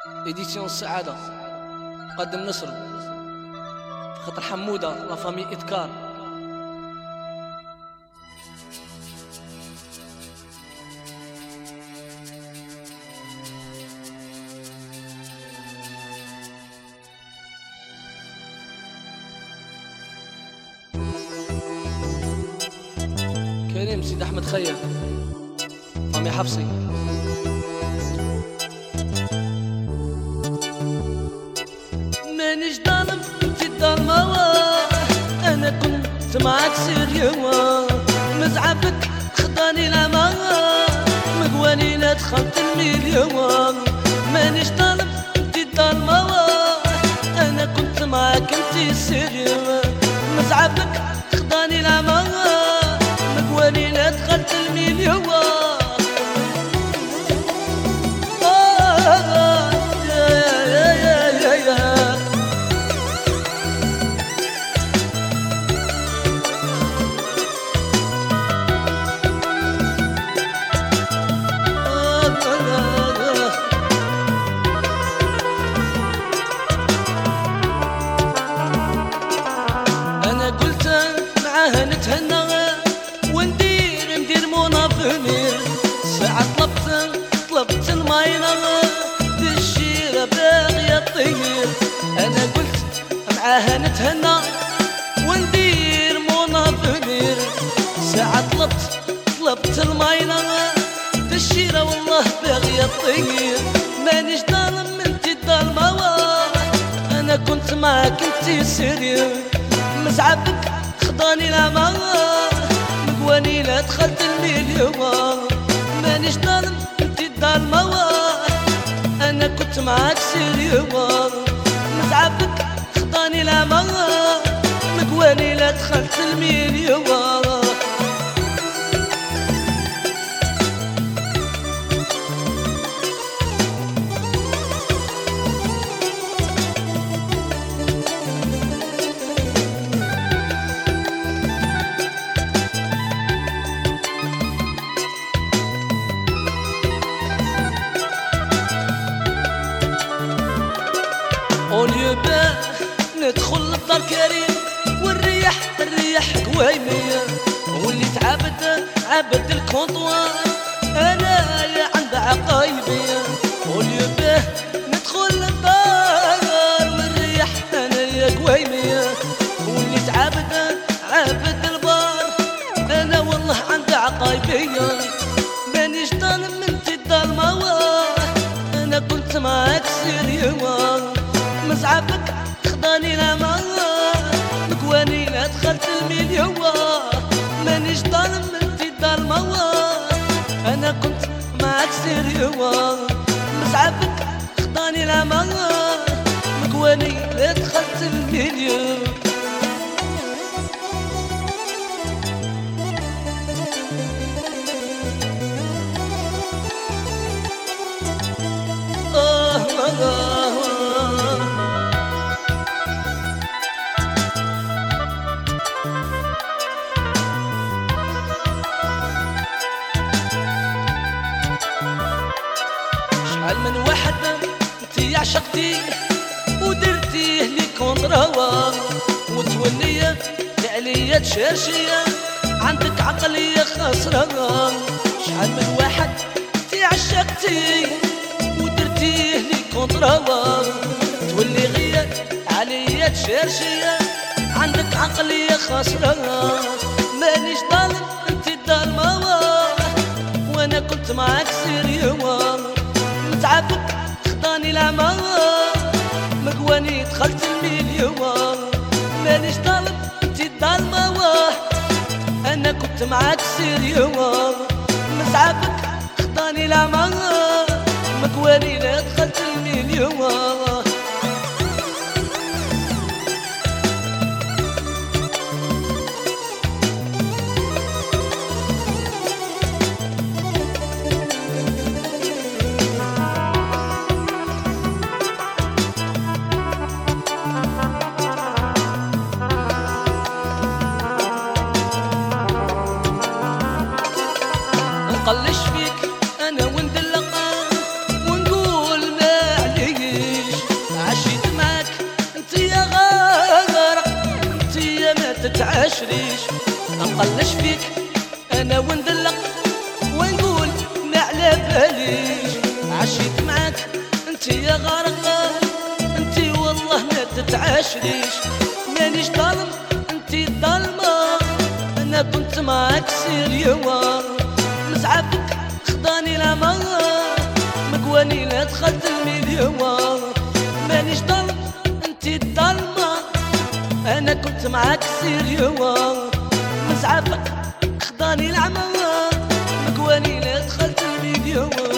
إديسيون السعادة قدم نصرو خاطر حمودة لا فامي إذكار. كريم سيد أحمد خيا فامي حفصي. مانيش ظالم انت الظلمة، انا كنت معاك سيريا، مزعفك خضاني العمى، مقواني لا دخلت المليون. مانيش ظالم انت الظلمة، انا كنت معاك انت سيريا، مزعفك خضاني العمى، مقواني لا دخلت المليون. نتهنى وندير منافنير، ساعة طلبت الماينة الشيرة باغية تطير. أنا قلت معاها نتهنى وندير منافنير، ساعة طلبت الماينة الشيرة والله باغية تطير. مانيش ظالم انتي الظلمة، أنا كنت معاك انتي سيريا، مزعبك خضاني العمى، مقواني لا دخلت المليون. مانيش ظالم انتي الظلمة، انا كنت معاك سيريا، مزعبك خضاني العمى، مقواني لا دخلت المليون. اوليو ندخل للدار كريم والريح قويمية، واللي عبد الكونطوار انايا عند عقايبية. اوليو ندخل للدار والريح انايا قويمية، واللي عبد البار انا والله عند عقايبية. مانيش ظالم انتي الظلمة، انا كنت معاك سيريا، مزعفك خضاني العمى، مقواني لا دخلت المليون. مانيش ظالم انتي الظلمة، انا كنت معاك سيريا، مزعفك خضاني العمى، مقواني لا دخلت المليون. شحال من واحد انتي عشقتيه ودرتيه لي كونطرا، وتولي عليا تشرشيه، عندك عقلية خاسرة. شحال من واحد انتي عشقتيه ودرتيه لي كونطرا، تولي غير عليا تشرشيه، عندك عقلية خاسرة. مانيش ظالم انتي الظلمة، وانا كنت معاك سيريا، متعبك خضاني العمى، مقواني دخلت المليون. مانيش ظالم انتي الظلمة، انا كنت معاك سيريا، متعبك خضاني العمى، مقواني لا دخلت المليون. نقلش فيك انا وندلق ونقول ما عليا طلش فيك انا وندلق ونقول ما على باليش. عشيت معاك انت يا غرقة انت والله ما تتعاشريش. مانيش ظالم انت الظالمة انا كنت معاك سيريوا. مزعفك خضاني العمى مقواني لا دخلت المليون. مانيش ظالم انت الظالمة انا كنت معاك سيريوا. مزعفك خضاني العمى مقواني لا دخلت المليون.